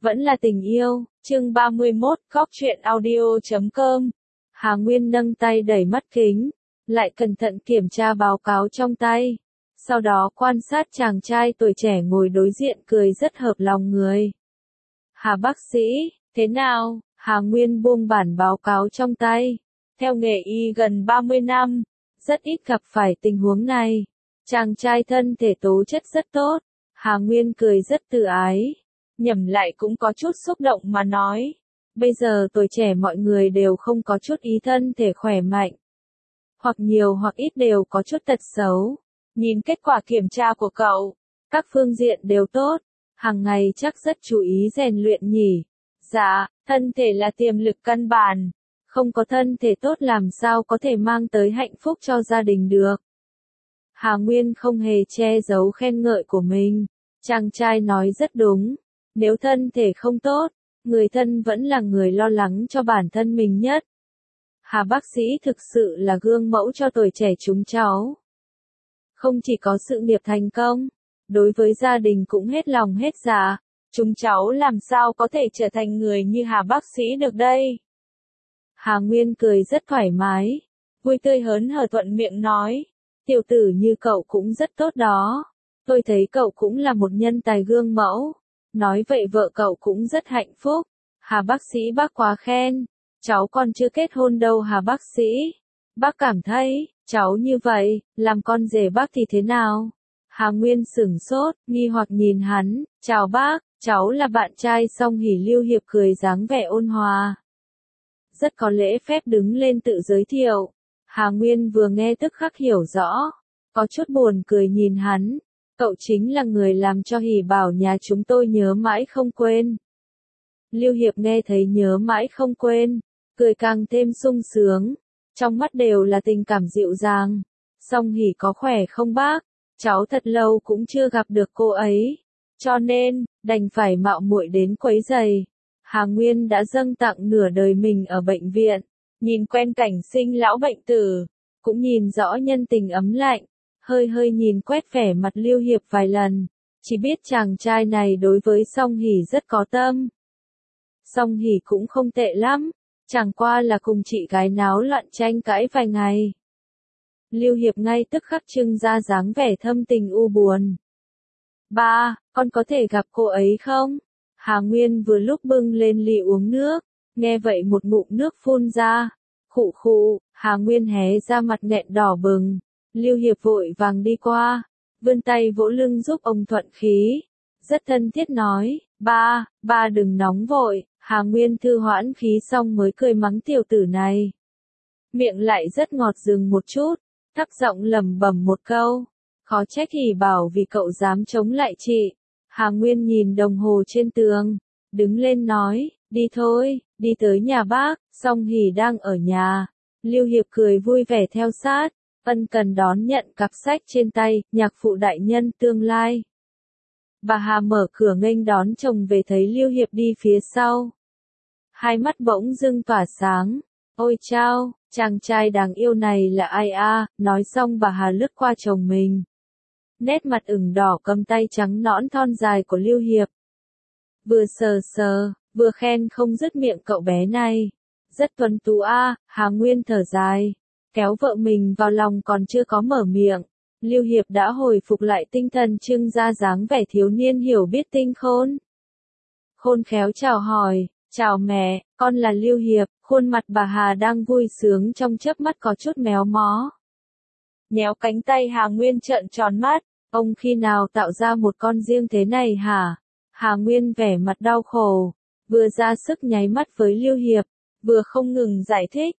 vẫn là tình yêu, chương 31, Góc truyện audio.com. Hà Nguyên nâng tay đẩy mắt kính, lại cẩn thận kiểm tra báo cáo trong tay. Sau đó quan sát chàng trai tuổi trẻ ngồi đối diện cười rất hợp lòng người. Hà bác sĩ, thế nào? Hà Nguyên buông bản báo cáo trong tay. Theo nghề y gần 30 năm, rất ít gặp phải tình huống này. Chàng trai thân thể tố chất rất tốt. Hà Nguyên cười rất tự ái. Nhẩm lại cũng có chút xúc động mà nói. Bây giờ tuổi trẻ mọi người đều không có chút ý thân thể khỏe mạnh. Hoặc nhiều hoặc ít đều có chút tật xấu. Nhìn kết quả kiểm tra của cậu, các phương diện đều tốt. Hàng ngày chắc rất chú ý rèn luyện nhỉ. Dạ, thân thể là tiềm lực căn bản. Không có thân thể tốt làm sao có thể mang tới hạnh phúc cho gia đình được. Hà Nguyên không hề che giấu khen ngợi của mình. Chàng trai nói rất đúng. Nếu thân thể không tốt, người thân vẫn là người lo lắng cho bản thân mình nhất. Hà bác sĩ thực sự là gương mẫu cho tuổi trẻ chúng cháu. Không chỉ có sự nghiệp thành công, đối với gia đình cũng hết lòng hết dạ. Chúng cháu làm sao có thể trở thành người như Hà bác sĩ được đây? Hà Nguyên cười rất thoải mái, vui tươi hớn hở thuận miệng nói. Tiểu tử như cậu cũng rất tốt đó. Tôi thấy cậu cũng là một nhân tài gương mẫu. Nói vậy vợ cậu cũng rất hạnh phúc. Hà bác sĩ bác quá khen. Cháu còn chưa kết hôn đâu Hà bác sĩ. Bác cảm thấy, cháu như vậy, làm con rể bác thì thế nào? Hà Nguyên sửng sốt, nghi hoặc nhìn hắn. Chào bác, cháu là bạn trai Song Hỷ. Lưu Hiệp cười dáng vẻ ôn hòa. Rất có lễ phép đứng lên tự giới thiệu. Hà Nguyên vừa nghe tức khắc hiểu rõ. Có chút buồn cười nhìn hắn. Cậu chính là người làm cho Hỷ Bảo nhà chúng tôi nhớ mãi không quên. Lưu Hiệp nghe thấy nhớ mãi không quên, cười càng thêm sung sướng, trong mắt đều là tình cảm dịu dàng. Song Hỷ có khỏe không bác? Cháu thật lâu cũng chưa gặp được cô ấy, cho nên, đành phải mạo muội đến quấy giày. Hà Nguyên đã dâng tặng nửa đời mình ở bệnh viện, nhìn quen cảnh sinh lão bệnh tử, cũng nhìn rõ nhân tình ấm lạnh. Hơi nhìn quét vẻ mặt Lưu Hiệp vài lần, chỉ biết chàng trai này đối với Song Hỷ rất có tâm. Song Hỷ cũng không tệ lắm, chẳng qua là cùng chị gái náo loạn tranh cãi vài ngày. Lưu Hiệp ngay tức khắc trưng ra dáng vẻ thâm tình u buồn. Ba, con có thể gặp cô ấy không? Hà Nguyên vừa lúc bưng lên ly uống nước, nghe vậy một ngụm nước phun ra. Khụ khụ, Hà Nguyên hé ra mặt nghẹn đỏ bừng. Lưu Hiệp vội vàng đi qua, vươn tay vỗ lưng giúp ông thuận khí. Rất thân thiết nói, ba đừng nóng vội. Hà Nguyên thư hoãn khí xong mới cười mắng tiểu tử này. Miệng lại rất ngọt dừng một chút, thấp giọng lẩm bẩm một câu. Khó trách Hỷ Bảo vì cậu dám chống lại chị. Hà Nguyên nhìn đồng hồ trên tường, đứng lên nói, đi thôi, đi tới nhà bác. Song Hỷ đang ở nhà. Lưu Hiệp cười vui vẻ theo sát. Ân cần đón nhận cặp sách trên tay, nhạc phụ đại nhân tương lai. Bà Hà mở cửa nghênh đón chồng về thấy Lưu Hiệp đi phía sau. Hai mắt bỗng dưng tỏa sáng. Ôi chao, chàng trai đáng yêu này là ai a? Nói xong bà Hà lướt qua chồng mình. Nét mặt ửng đỏ cầm tay trắng nõn thon dài của Lưu Hiệp. Vừa sờ, vừa khen không dứt miệng cậu bé này. Rất tuấn tú a. Hà Nguyên thở dài. Kéo vợ mình vào lòng còn chưa có mở miệng. Lưu Hiệp đã hồi phục lại tinh thần trưng ra dáng vẻ thiếu niên hiểu biết tinh khôn. Khôn khéo chào hỏi, chào mẹ, con là Lưu Hiệp. Khuôn mặt bà Hà đang vui sướng trong chớp mắt có chút méo mó. Nhéo cánh tay Hà Nguyên trợn tròn mắt, ông khi nào tạo ra một con riêng thế này hả? Hà Nguyên vẻ mặt đau khổ, vừa ra sức nháy mắt với Lưu Hiệp, vừa không ngừng giải thích.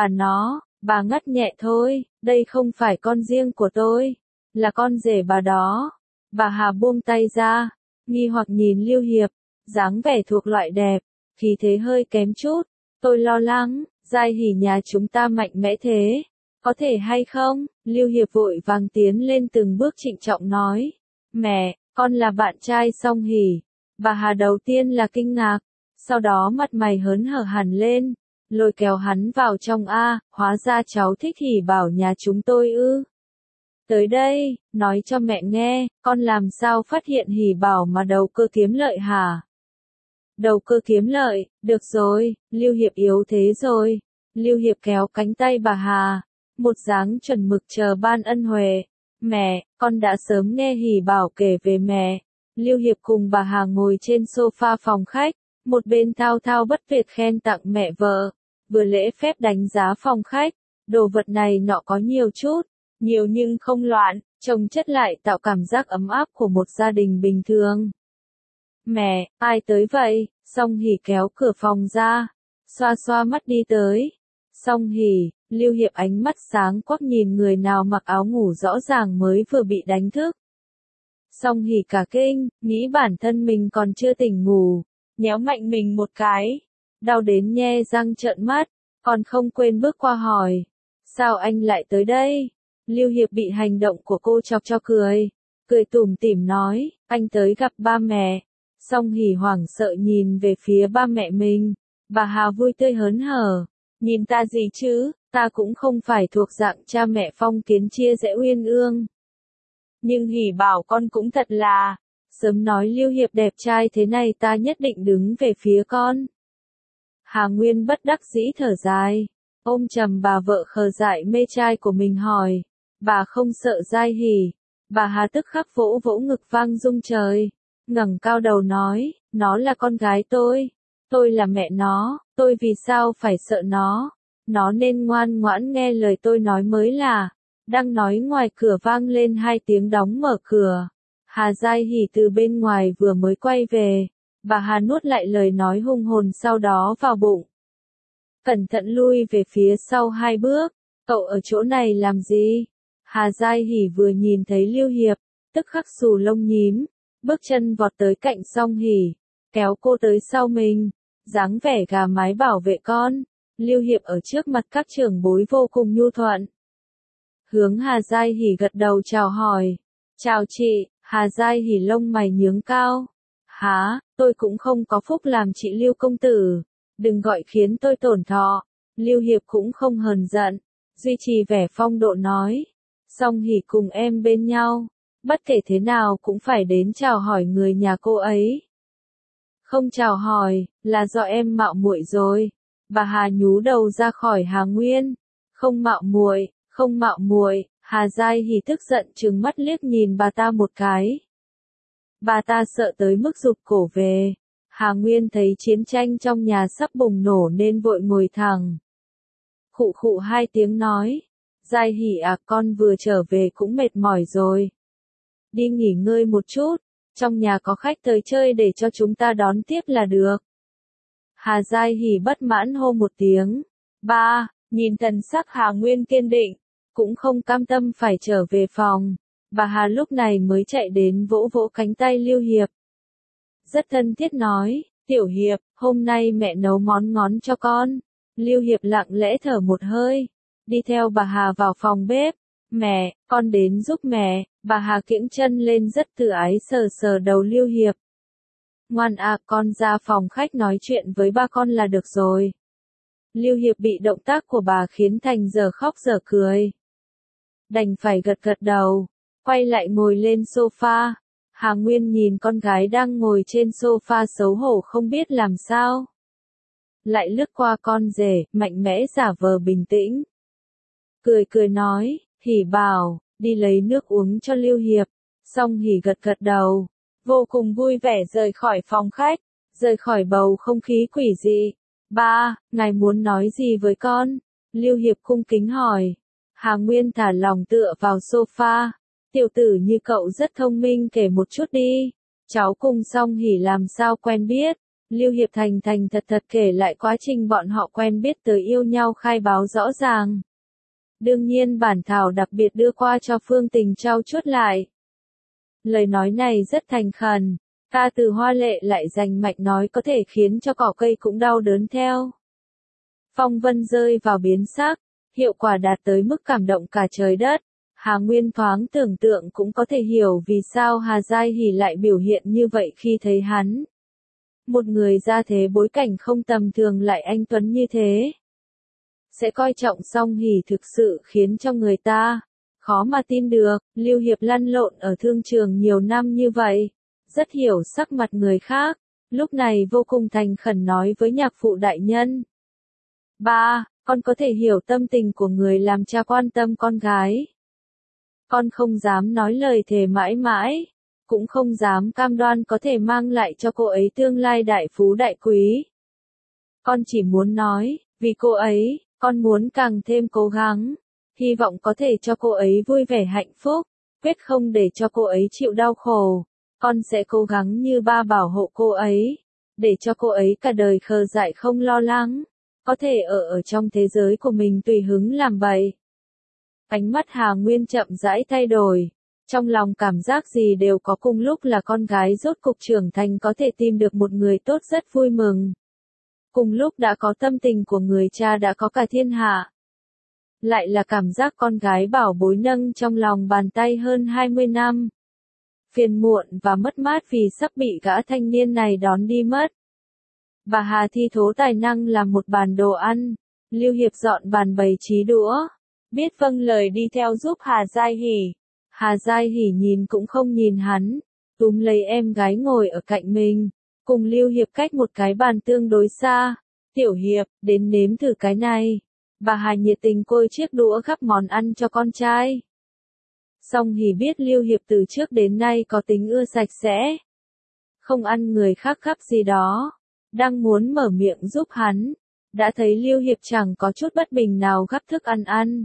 Bà ngắt nhẹ thôi, đây không phải con riêng của tôi, là con rể bà đó. Bà Hà buông tay ra, nghi hoặc nhìn Lưu Hiệp, dáng vẻ thuộc loại đẹp, khí thế hơi kém chút. Tôi lo lắng, Giai Hỷ nhà chúng ta mạnh mẽ thế, có thể hay không? Lưu Hiệp vội vàng tiến lên từng bước trịnh trọng nói. Mẹ, con là bạn trai Song Hỷ. Bà Hà đầu tiên là kinh ngạc, sau đó mặt mày hớn hở hẳn lên. Lôi kéo hắn vào trong hóa ra cháu thích Hỷ Bảo nhà chúng tôi ư. Tới đây, nói cho mẹ nghe, con làm sao phát hiện Hỷ Bảo mà đầu cơ kiếm lợi hả? đầu cơ kiếm lợi, được rồi, Lưu Hiệp yếu thế rồi. Lưu Hiệp kéo cánh tay bà Hà, một dáng chuẩn mực chờ ban ân huệ. Mẹ, con đã sớm nghe Hỉ Bảo kể về mẹ. Lưu Hiệp cùng bà Hà ngồi trên sofa phòng khách, một bên thao thao bất tuyệt khen tặng mẹ vợ, vừa lễ phép đánh giá phòng khách, đồ vật này nọ có nhiều chút, nhiều nhưng không loạn, chồng chất lại tạo cảm giác ấm áp của một gia đình bình thường. Mẹ, ai tới vậy? Song Hỉ kéo cửa phòng ra, xoa xoa mắt đi tới. Song Hỉ, Lưu Hiệp ánh mắt sáng quắc nhìn người nào mặc áo ngủ rõ ràng mới vừa bị đánh thức. Song Hỉ cả kinh, nghĩ bản thân mình còn chưa tỉnh ngủ, nhéo mạnh mình một cái, đau đến nhe răng trợn mắt, còn không quên bước qua hỏi, sao anh lại tới đây? Lưu Hiệp bị hành động của cô chọc cho cười, cười tủm tỉm nói, anh tới gặp ba mẹ. Song Hỉ hoảng sợ nhìn về phía ba mẹ mình, bà Hà vui tươi hớn hở, nhìn ta gì chứ, ta cũng không phải thuộc dạng cha mẹ phong kiến chia rẽ uyên ương. Nhưng Hỉ bảo con cũng thật là, sớm nói Lưu Hiệp đẹp trai thế này ta nhất định đứng về phía con. Hà Nguyên bất đắc dĩ thở dài, ôm chầm bà vợ khờ dại mê trai của mình hỏi, bà không sợ Giai Hỉ? Bà Hà tức khắc vỗ vỗ ngực vang rung trời, ngẩng cao đầu nói, nó là con gái tôi là mẹ nó, tôi vì sao phải sợ nó nên ngoan ngoãn nghe lời tôi nói mới là. Đang nói ngoài cửa vang lên 2 tiếng đóng mở cửa. Hà Giai Hỉ từ bên ngoài vừa mới quay về. Bà Hà nuốt lại lời nói hung hồn sau đó vào bụng. Cẩn thận lui về phía sau 2 bước. Cậu ở chỗ này làm gì? Hà Giai Hỉ vừa nhìn thấy Lưu Hiệp, tức khắc xù lông nhím, bước chân vọt tới cạnh Song Hỉ, kéo cô tới sau mình, dáng vẻ gà mái bảo vệ con. Lưu Hiệp ở trước mặt các trưởng bối vô cùng nhu thuận. Hướng Hà Giai Hỉ gật đầu chào hỏi. Chào chị, Hà Giai Hỉ lông mày nhướng cao. Hả, tôi cũng không có phúc làm chị Lưu công tử. Đừng gọi khiến tôi tổn thọ. Lưu Hiệp cũng không hờn giận, duy trì vẻ phong độ nói. Song Hỉ cùng em bên nhau, bất kể thế nào cũng phải đến chào hỏi người nhà cô ấy. Không chào hỏi, là do em mạo muội rồi. Bà Hà nhú đầu ra khỏi Hà Nguyên. Không mạo muội. Không mạo muội, Hà Giai Hỉ tức giận trừng mắt liếc nhìn bà ta một cái. Bà ta sợ tới mức rụt cổ về. Hà Nguyên thấy chiến tranh trong nhà sắp bùng nổ nên vội ngồi thẳng. Khụ khụ 2 tiếng nói. Giai Hỉ à, con vừa trở về cũng mệt mỏi rồi. Đi nghỉ ngơi một chút, trong nhà có khách tới chơi để cho chúng ta đón tiếp là được. Hà Giai Hỉ bất mãn hô một tiếng. Ba, nhìn thần sắc Hà Nguyên kiên định, cũng không cam tâm phải trở về phòng. Bà Hà lúc này mới chạy đến vỗ vỗ cánh tay Lưu Hiệp. Rất thân thiết nói, Tiểu Hiệp, hôm nay mẹ nấu món ngon cho con. Lưu Hiệp lặng lẽ thở một hơi, đi theo bà Hà vào phòng bếp. Mẹ, con đến giúp mẹ. Bà Hà kiễng chân lên rất tự ái sờ sờ đầu Lưu Hiệp. Ngoan à, con ra phòng khách nói chuyện với ba con là được rồi. Lưu Hiệp bị động tác của bà khiến thành giờ khóc giờ cười. Đành phải gật gật đầu, quay lại ngồi lên sofa. Hà Nguyên nhìn con gái đang ngồi trên sofa xấu hổ không biết làm sao. Lại lướt qua con rể, mạnh mẽ giả vờ bình tĩnh. Cười cười nói, Hỉ bảo, đi lấy nước uống cho Lưu Hiệp. Song Hỉ gật gật đầu, vô cùng vui vẻ rời khỏi phòng khách, rời khỏi bầu không khí quỷ dị. Ba, ngài muốn nói gì với con? Lưu Hiệp cung kính hỏi. Hà Nguyên thả lòng tựa vào sofa. Tiểu tử như cậu rất thông minh, kể một chút đi. Cháu cùng Song Hỉ làm sao quen biết? Lưu Hiệp thành thành thật thật kể lại quá trình bọn họ quen biết tới yêu nhau khai báo rõ ràng. Đương nhiên bản thảo đặc biệt đưa qua cho Phương Tình trau chuốt lại. Lời nói này rất thành khẩn, ca từ hoa lệ lại rành mạch nói có thể khiến cho cỏ cây cũng đau đớn theo. Phong vân rơi vào biến sắc, hiệu quả đạt tới mức cảm động cả trời đất. Hà Nguyên thoáng tưởng tượng cũng có thể hiểu vì sao Hà Giai Hỉ lại biểu hiện như vậy khi thấy hắn. Một người ra thế bối cảnh không tầm thường lại anh tuấn như thế. Sẽ coi trọng Song Hỉ thực sự khiến cho người ta khó mà tin được. Lưu Hiệp lăn lộn ở thương trường nhiều năm như vậy, rất hiểu sắc mặt người khác. lúc này vô cùng thành khẩn nói với nhạc phụ đại nhân. Ba, con có thể hiểu tâm tình của người làm cha quan tâm con gái. Con không dám nói lời thề mãi mãi, cũng không dám cam đoan có thể mang lại cho cô ấy tương lai đại phú đại quý. Con chỉ muốn nói, vì cô ấy, con muốn càng thêm cố gắng, hy vọng có thể cho cô ấy vui vẻ hạnh phúc, quyết không để cho cô ấy chịu đau khổ. Con sẽ cố gắng như ba bảo hộ cô ấy, để cho cô ấy cả đời khờ dại không lo lắng, có thể ở trong thế giới của mình tùy hứng làm bậy. Ánh mắt Hà Nguyên chậm rãi thay đổi, trong lòng cảm giác gì đều có, cùng lúc là con gái rốt cục trưởng thành có thể tìm được một người tốt rất vui mừng. Cùng lúc đã có tâm tình của người cha đã có cả thiên hạ. Lại là cảm giác con gái bảo bối nâng trong lòng bàn tay hơn 20 năm. Phiền muộn và mất mát vì sắp bị gã thanh niên này đón đi mất. Bà Hà thi thố tài năng làm một bàn đồ ăn, Lưu Hiệp dọn bàn bày trí đũa, biết vâng lời đi theo giúp Hà Giai Hỷ. Hà Giai Hỷ nhìn cũng không nhìn hắn, túm lấy em gái ngồi ở cạnh mình, cùng Lưu Hiệp cách một cái bàn tương đối xa. Tiểu Hiệp, đến nếm thử cái này. Bà Hà nhiệt tình côi chiếc đũa gắp món ăn cho con trai. Song Hỷ biết Lưu Hiệp từ trước đến nay có tính ưa sạch sẽ, không ăn người khác gắp gì đó. Đang muốn mở miệng giúp hắn, đã thấy Lưu Hiệp chẳng có chút bất bình nào gắp thức ăn ăn.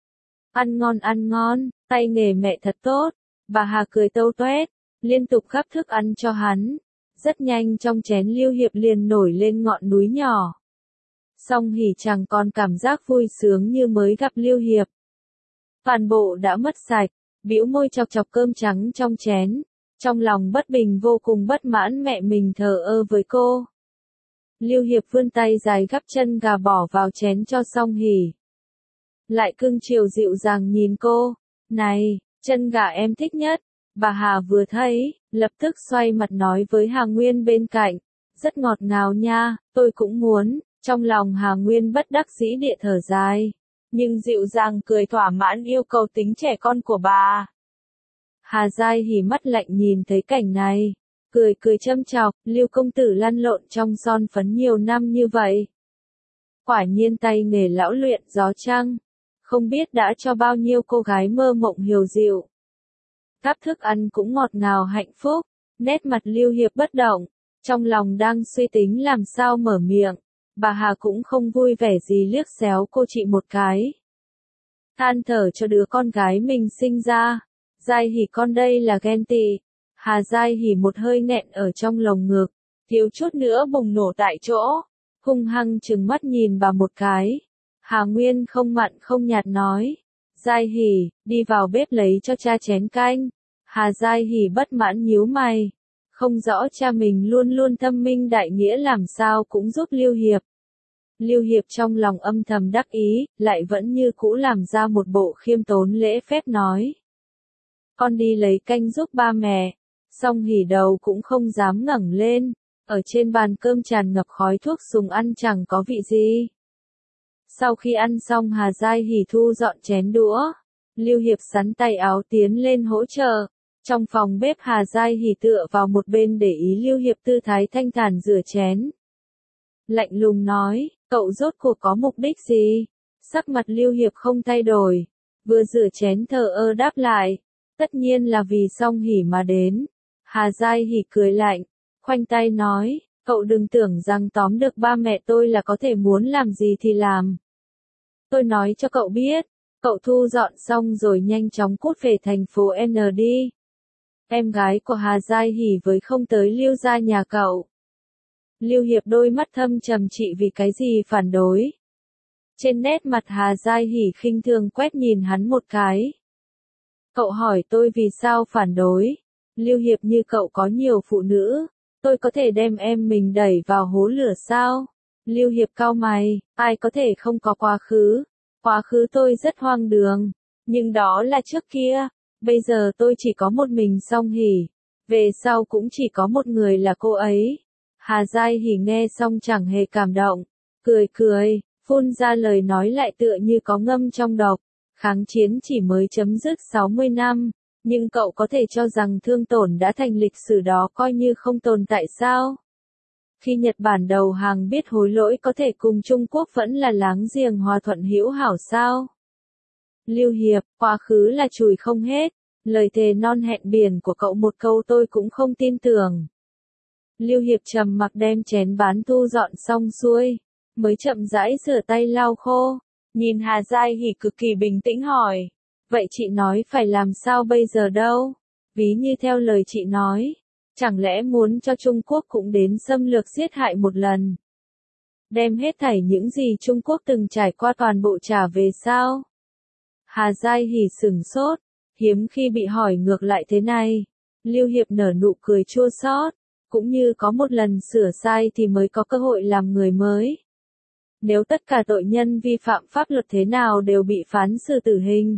Ăn ngon, tay nghề mẹ thật tốt. Bà Hà cười tâu toét, liên tục gắp thức ăn cho hắn. Rất nhanh trong chén Lưu Hiệp liền nổi lên ngọn núi nhỏ. Song Hỷ chẳng còn cảm giác vui sướng như mới gặp Lưu Hiệp. Toàn bộ đã mất sạch, bĩu môi chọc chọc cơm trắng trong chén. Trong lòng bất bình vô cùng bất mãn mẹ mình thờ ơ với cô. Lưu Hiệp vươn tay dài gắp chân gà bỏ vào chén cho Song Hỷ. Lại cưng chiều dịu dàng nhìn cô. Này, chân gà em thích nhất. Bà Hà vừa thấy, lập tức xoay mặt nói với Hà Nguyên bên cạnh. Rất ngọt ngào nha, tôi cũng muốn. Trong lòng Hà Nguyên bất đắc dĩ địa thở dài. Nhưng dịu dàng cười thỏa mãn yêu cầu tính trẻ con của bà. Hà Giai Hỷ mắt lạnh nhìn thấy cảnh này. Cười châm chọc, Lưu công tử lăn lộn trong son phấn nhiều năm như vậy. Quả nhiên tay nghề lão luyện gió trăng. Không biết đã cho bao nhiêu cô gái mơ mộng hiều dịu. Gắp thức ăn cũng ngọt ngào hạnh phúc. Nét mặt Lưu Hiệp bất động, trong lòng đang suy tính làm sao mở miệng. Bà Hà cũng không vui vẻ gì liếc xéo cô chị một cái. Than thở cho đứa con gái mình sinh ra. Giai Hỷ con đây là ghen tị. Hà Giai Hỷ một hơi nghẹn ở trong lồng ngực, thiếu chút nữa bùng nổ tại chỗ, hung hăng trừng mắt nhìn bà một cái. Hà Nguyên không mặn không nhạt nói, Giai Hỷ, đi vào bếp lấy cho cha chén canh. Hà Giai Hỷ bất mãn nhíu mày, không rõ cha mình luôn luôn thâm minh đại nghĩa làm sao cũng giúp Lưu Hiệp. Lưu Hiệp trong lòng âm thầm đắc ý, lại vẫn như cũ làm ra một bộ khiêm tốn lễ phép nói. Con đi lấy canh giúp ba mẹ. Song Hỷ đầu cũng không dám ngẩng lên, ở trên bàn cơm tràn ngập khói thuốc súng ăn chẳng có vị gì. Sau khi ăn xong Hà Giai Hỷ thu dọn chén đũa, Lưu Hiệp xắn tay áo tiến lên hỗ trợ. Trong phòng bếp Hà Giai Hỷ tựa vào một bên để ý Lưu Hiệp tư thái thanh thản rửa chén. Lạnh lùng nói, cậu rốt cuộc có mục đích gì? Sắc mặt Lưu Hiệp không thay đổi, vừa rửa chén thờ ơ đáp lại, tất nhiên là vì Song Hỷ mà đến. Hà Giai Hỷ cười lạnh, khoanh tay nói, cậu đừng tưởng rằng tóm được ba mẹ tôi là có thể muốn làm gì thì làm. Tôi nói cho cậu biết, cậu thu dọn xong rồi nhanh chóng cút về thành phố N đi. Em gái của Hà Giai Hỷ với không tới Lưu gia nhà cậu. Lưu Hiệp đôi mắt thâm trầm trị vì cái gì phản đối. Trên nét mặt Hà Giai Hỷ khinh thường quét nhìn hắn một cái. Cậu hỏi tôi vì sao phản đối. Lưu Hiệp như cậu có nhiều phụ nữ, tôi có thể đem em mình đẩy vào hố lửa sao? Lưu Hiệp cau mày, ai có thể không có quá khứ? Quá khứ tôi rất hoang đường, nhưng đó là trước kia, bây giờ tôi chỉ có một mình Song Hỷ, về sau cũng chỉ có một người là cô ấy. Hà Giai Hỷ nghe xong chẳng hề cảm động, cười, phun ra lời nói lại tựa như có ngâm trong độc. Kháng chiến chỉ mới chấm dứt 60 năm, nhưng cậu có thể cho rằng thương tổn đã thành lịch sử đó coi như không tồn tại sao? Khi Nhật Bản đầu hàng biết hối lỗi có thể cùng Trung Quốc vẫn là láng giềng hòa thuận hữu hảo sao? Lưu Hiệp, quá khứ là chùi không hết, lời thề non hẹn biển của cậu một câu tôi cũng không tin tưởng. Lưu Hiệp trầm mặc đem chén bán thu dọn xong xuôi, mới chậm rãi rửa tay lau khô, nhìn Hà Giai Hỉ cực kỳ bình tĩnh hỏi, vậy chị nói phải làm sao bây giờ đâu? Ví như theo lời chị nói, chẳng lẽ muốn cho Trung Quốc cũng đến xâm lược giết hại một lần? Đem hết thảy những gì Trung Quốc từng trải qua toàn bộ trả về sao? Hà Giai Hỉ sửng sốt, hiếm khi bị hỏi ngược lại thế này. Lưu Hiệp nở nụ cười chua xót, cũng như có một lần sửa sai thì mới có cơ hội làm người mới. Nếu tất cả tội nhân vi phạm pháp luật thế nào đều bị phán xử tử hình,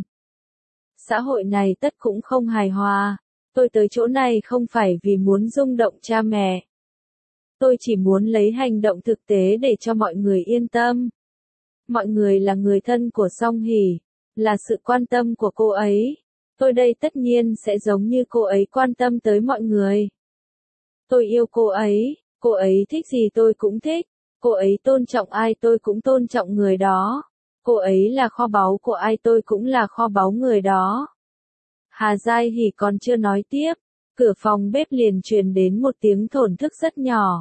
xã hội này tất cũng không hài hòa. Tôi tới chỗ này không phải vì muốn rung động cha mẹ. Tôi chỉ muốn lấy hành động thực tế để cho mọi người yên tâm. Mọi người là người thân của Song Hỷ, là sự quan tâm của cô ấy. Tôi đây tất nhiên sẽ giống như cô ấy quan tâm tới mọi người. Tôi yêu cô ấy thích gì tôi cũng thích, cô ấy tôn trọng ai tôi cũng tôn trọng người đó. Cô ấy là kho báu của ai tôi cũng là kho báu người đó. Hà Giai Hỉ còn chưa nói tiếp, cửa phòng bếp liền truyền đến một tiếng thổn thức rất nhỏ.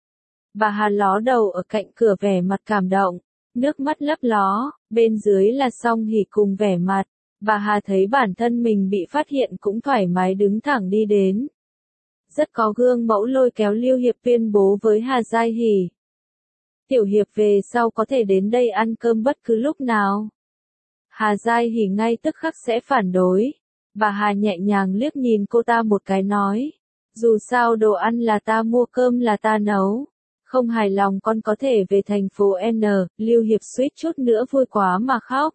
Bà Hà ló đầu ở cạnh cửa vẻ mặt cảm động, nước mắt lấp ló, bên dưới là Song Hỷ cùng vẻ mặt. Bà Hà thấy bản thân mình bị phát hiện cũng thoải mái đứng thẳng đi đến. Rất có gương mẫu lôi kéo Lưu Hiệp tuyên bố với Hà Giai Hỉ. Tiểu Hiệp về sau có thể đến đây ăn cơm bất cứ lúc nào. Hà Giai Hỉ ngay tức khắc sẽ phản đối. Bà Hà nhẹ nhàng liếc nhìn cô ta một cái nói. Dù sao đồ ăn là ta mua, cơm là ta nấu. Không hài lòng con có thể về thành phố N. Lưu Hiệp suýt chút nữa vui quá mà khóc.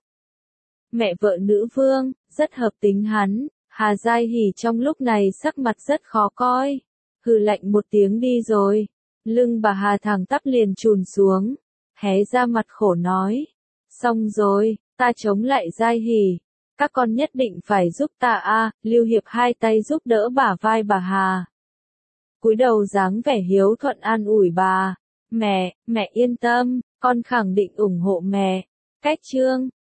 Mẹ vợ nữ vương, rất hợp tính hắn. Hà Giai Hỉ trong lúc này sắc mặt rất khó coi. Hừ lạnh một tiếng đi rồi. Lưng bà Hà thẳng tắp liền chùn xuống. Hé ra mặt khổ nói. Xong rồi, ta chống lại Giai Hỉ. Các con nhất định phải giúp ta a. Lưu Hiệp hai tay giúp đỡ bả vai bà Hà. Cúi đầu dáng vẻ hiếu thuận an ủi bà. Mẹ yên tâm, con khẳng định ủng hộ mẹ. Cách chương